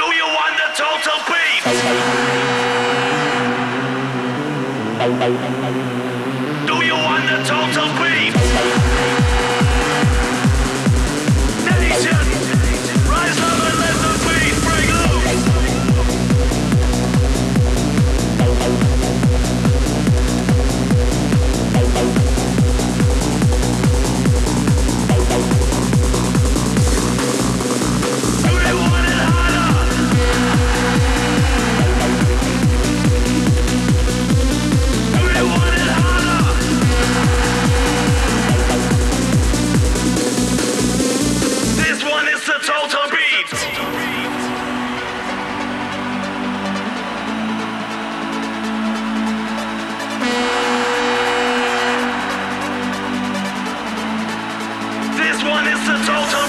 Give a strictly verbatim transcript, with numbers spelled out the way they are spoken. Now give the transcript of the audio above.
Do you want the total beat? Do you want the total beat? Nation, rise up and let the beat break loose. Do you want it harder? Do you want it harder? This one is the total beat. This one is the total